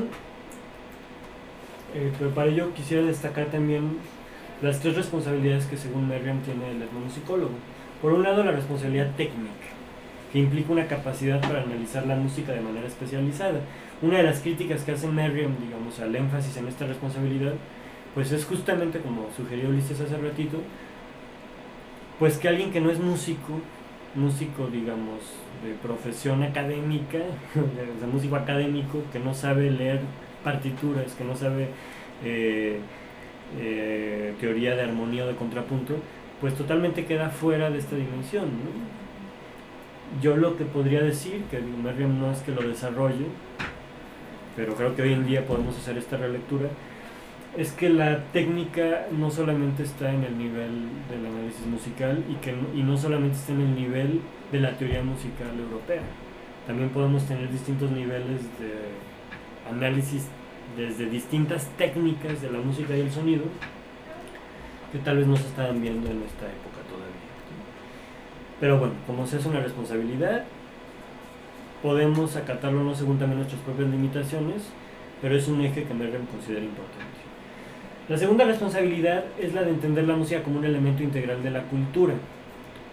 eh, pero para ello quisiera destacar también las tres responsabilidades que según Merriam tiene el etnomusicólogo. Por un lado, la responsabilidad técnica, que implica una capacidad para analizar la música de manera especializada. Una de las críticas que hace Merriam, digamos, al énfasis en esta responsabilidad, pues es justamente, como sugirió Ulises hace ratito, pues que alguien que no es músico, músico, digamos, de profesión académica, de músico académico, que no sabe leer partituras, que no sabe eh, eh, teoría de armonía o de contrapunto, pues totalmente queda fuera de esta dimensión, ¿no? Yo lo que podría decir, que Merriam no es que lo desarrolle, pero creo que hoy en día podemos hacer esta relectura, es que la técnica no solamente está en el nivel del análisis musical y, que no, y no solamente está en el nivel de la teoría musical europea. También podemos tener distintos niveles de análisis desde distintas técnicas de la música y el sonido que tal vez no se estaban viendo en esta época todavía. Pero bueno, como se hace una responsabilidad, podemos acatarlo no según también nuestras propias limitaciones, pero es un eje que Merriam considera importante. La segunda responsabilidad es la de entender la música como un elemento integral de la cultura.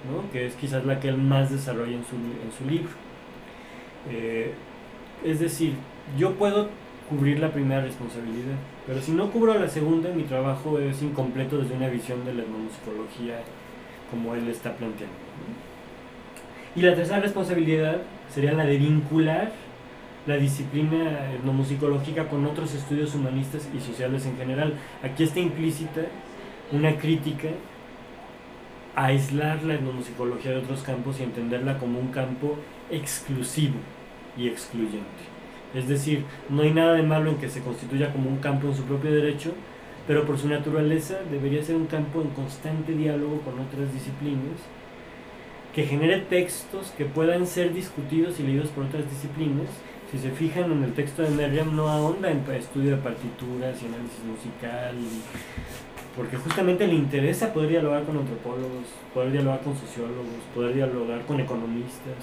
¿no? Que es quizás la que él más desarrolla en su, en su libro. Eh, es decir, yo puedo cubrir la primera responsabilidad, pero si no cubro la segunda, mi trabajo es incompleto desde una visión de la etnomusicología como él está planteando, ¿no? Y la tercera responsabilidad sería la de vincular la disciplina etnomusicológica con otros estudios humanistas y sociales en general. Aquí está implícita una crítica a aislar la etnomusicología de otros campos y entenderla como un campo exclusivo y excluyente. Es decir, no hay nada de malo en que se constituya como un campo en su propio derecho, pero por su naturaleza debería ser un campo en constante diálogo con otras disciplinas, que genere textos que puedan ser discutidos y leídos por otras disciplinas. Si se fijan en el texto de Merriam, no ahonda en estudio de partituras y análisis musical, porque justamente le interesa poder dialogar con antropólogos, poder dialogar con sociólogos, poder dialogar con economistas,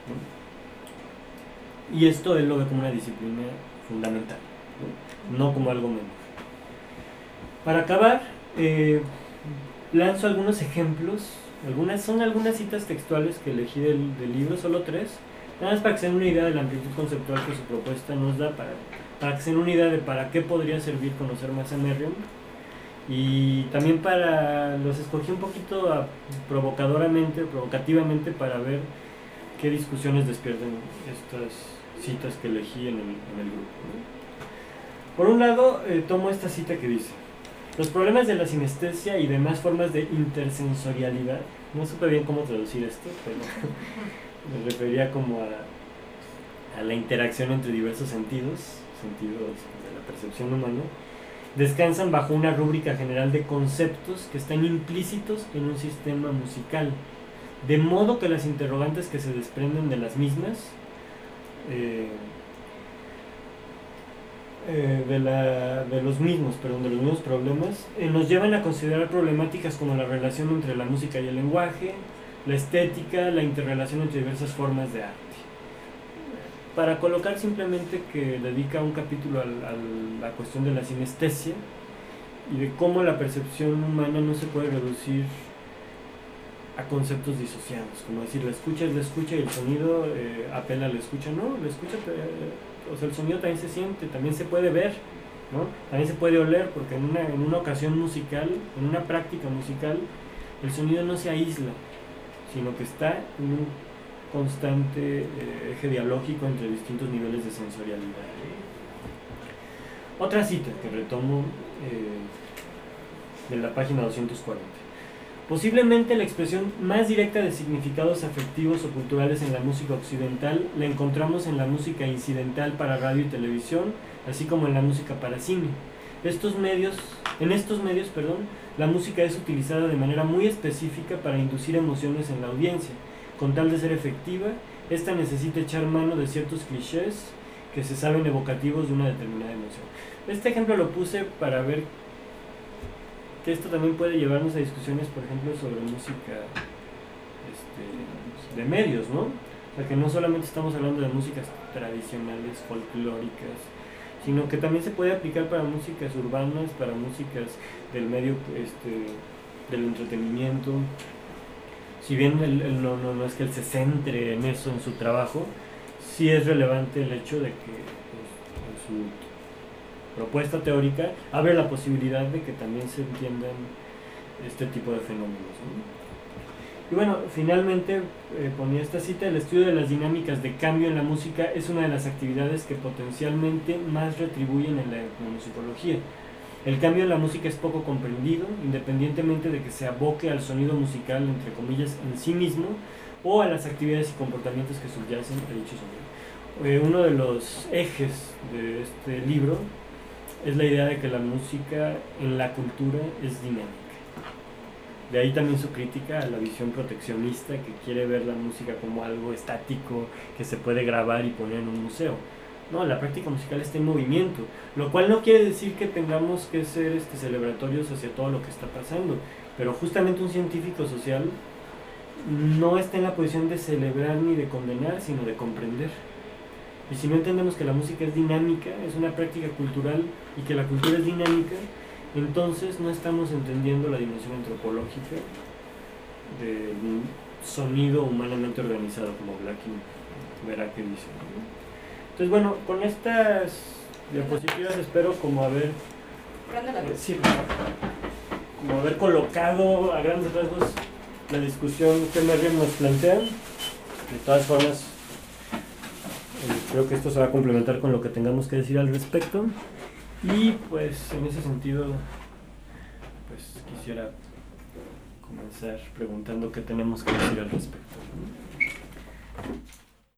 ¿no? Y esto él lo ve como una disciplina fundamental, ¿no? No como algo menor. Para acabar, eh, lanzo algunos ejemplos. Algunas, son algunas citas textuales que elegí del, del libro, solo tres, nada más para que se den una idea de la amplitud conceptual que su propuesta nos da, para, para que se den una idea de para qué podría servir conocer más a Merriam, y también para, los escogí un poquito a, provocadoramente, provocativamente, para ver qué discusiones despiertan estas citas que elegí en el, en el grupo, ¿no? Por un lado, eh, tomo esta cita que dice: los problemas de la sinestesia y demás formas de intersensorialidad, no supe bien cómo traducir esto, pero me refería como a, a la interacción entre diversos sentidos, sentidos de la percepción humana, descansan bajo una rúbrica general de conceptos que están implícitos en un sistema musical, de modo que las interrogantes que se desprenden de las mismas, eh, Eh, de, la, de los mismos, perdón, de los mismos problemas, eh, nos llevan a considerar problemáticas como la relación entre la música y el lenguaje, la estética, la interrelación entre diversas formas de arte. Para colocar simplemente que dedica un capítulo a la cuestión de la sinestesia y de cómo la percepción humana no se puede reducir a conceptos disociados, como decir, la escucha es la escucha y el sonido eh, apela a la escucha. No, la escucha... Eh, o sea, el sonido también se siente, también se puede ver, ¿no? También se puede oler, porque en una, en una ocasión musical, en una práctica musical, el sonido no se aísla, sino que está en un constante eh, eje dialógico entre distintos niveles de sensorialidad. Otra cita que retomo eh, de la página doscientos cuarenta. Posiblemente la expresión más directa de significados afectivos o culturales en la música occidental la encontramos en la música incidental para radio y televisión, así como en la música para cine. Estos medios, en estos medios, perdón, la música es utilizada de manera muy específica para inducir emociones en la audiencia. Con tal de ser efectiva, esta necesita echar mano de ciertos clichés que se saben evocativos de una determinada emoción. Este ejemplo lo puse para ver que esto también puede llevarnos a discusiones, por ejemplo, sobre música este, de medios, ¿no? O sea, que no solamente estamos hablando de músicas tradicionales, folclóricas, sino que también se puede aplicar para músicas urbanas, para músicas del medio este, del entretenimiento. Si bien el, el no, no, no es que él se centre en eso, en su trabajo, sí es relevante el hecho de que pues, en su propuesta teórica abre la posibilidad de que también se entiendan este tipo de fenómenos, ¿no? Y bueno, finalmente eh, ponía esta cita: el estudio de las dinámicas de cambio en la música es una de las actividades que potencialmente más retribuyen en la etnomusicología. El cambio en la música es poco comprendido, independientemente de que se aboque al sonido musical, entre comillas, en sí mismo, o a las actividades y comportamientos que subyacen a dicho sonido. Eh, uno de los ejes de este libro es la idea de que la música en la cultura es dinámica. De ahí también su crítica a la visión proteccionista, que quiere ver la música como algo estático que se puede grabar y poner en un museo. No, la práctica musical está en movimiento, lo cual no quiere decir que tengamos que ser este, celebratorios hacia todo lo que está pasando, pero justamente un científico social no está en la posición de celebrar ni de condenar, sino de comprender. Y si no entendemos que la música es dinámica, es una práctica cultural, y que la cultura es dinámica, entonces no estamos entendiendo la dimensión antropológica de sonido humanamente organizado como Blacking verá qué dice. Entonces bueno, con estas diapositivas espero como haber eh, sí, como haber colocado a grandes rasgos la discusión que Merriam nos plantea. De todas formas, eh, creo que esto se va a complementar con lo que tengamos que decir al respecto. Y pues en ese sentido, pues quisiera comenzar preguntando qué tenemos que decir al respecto.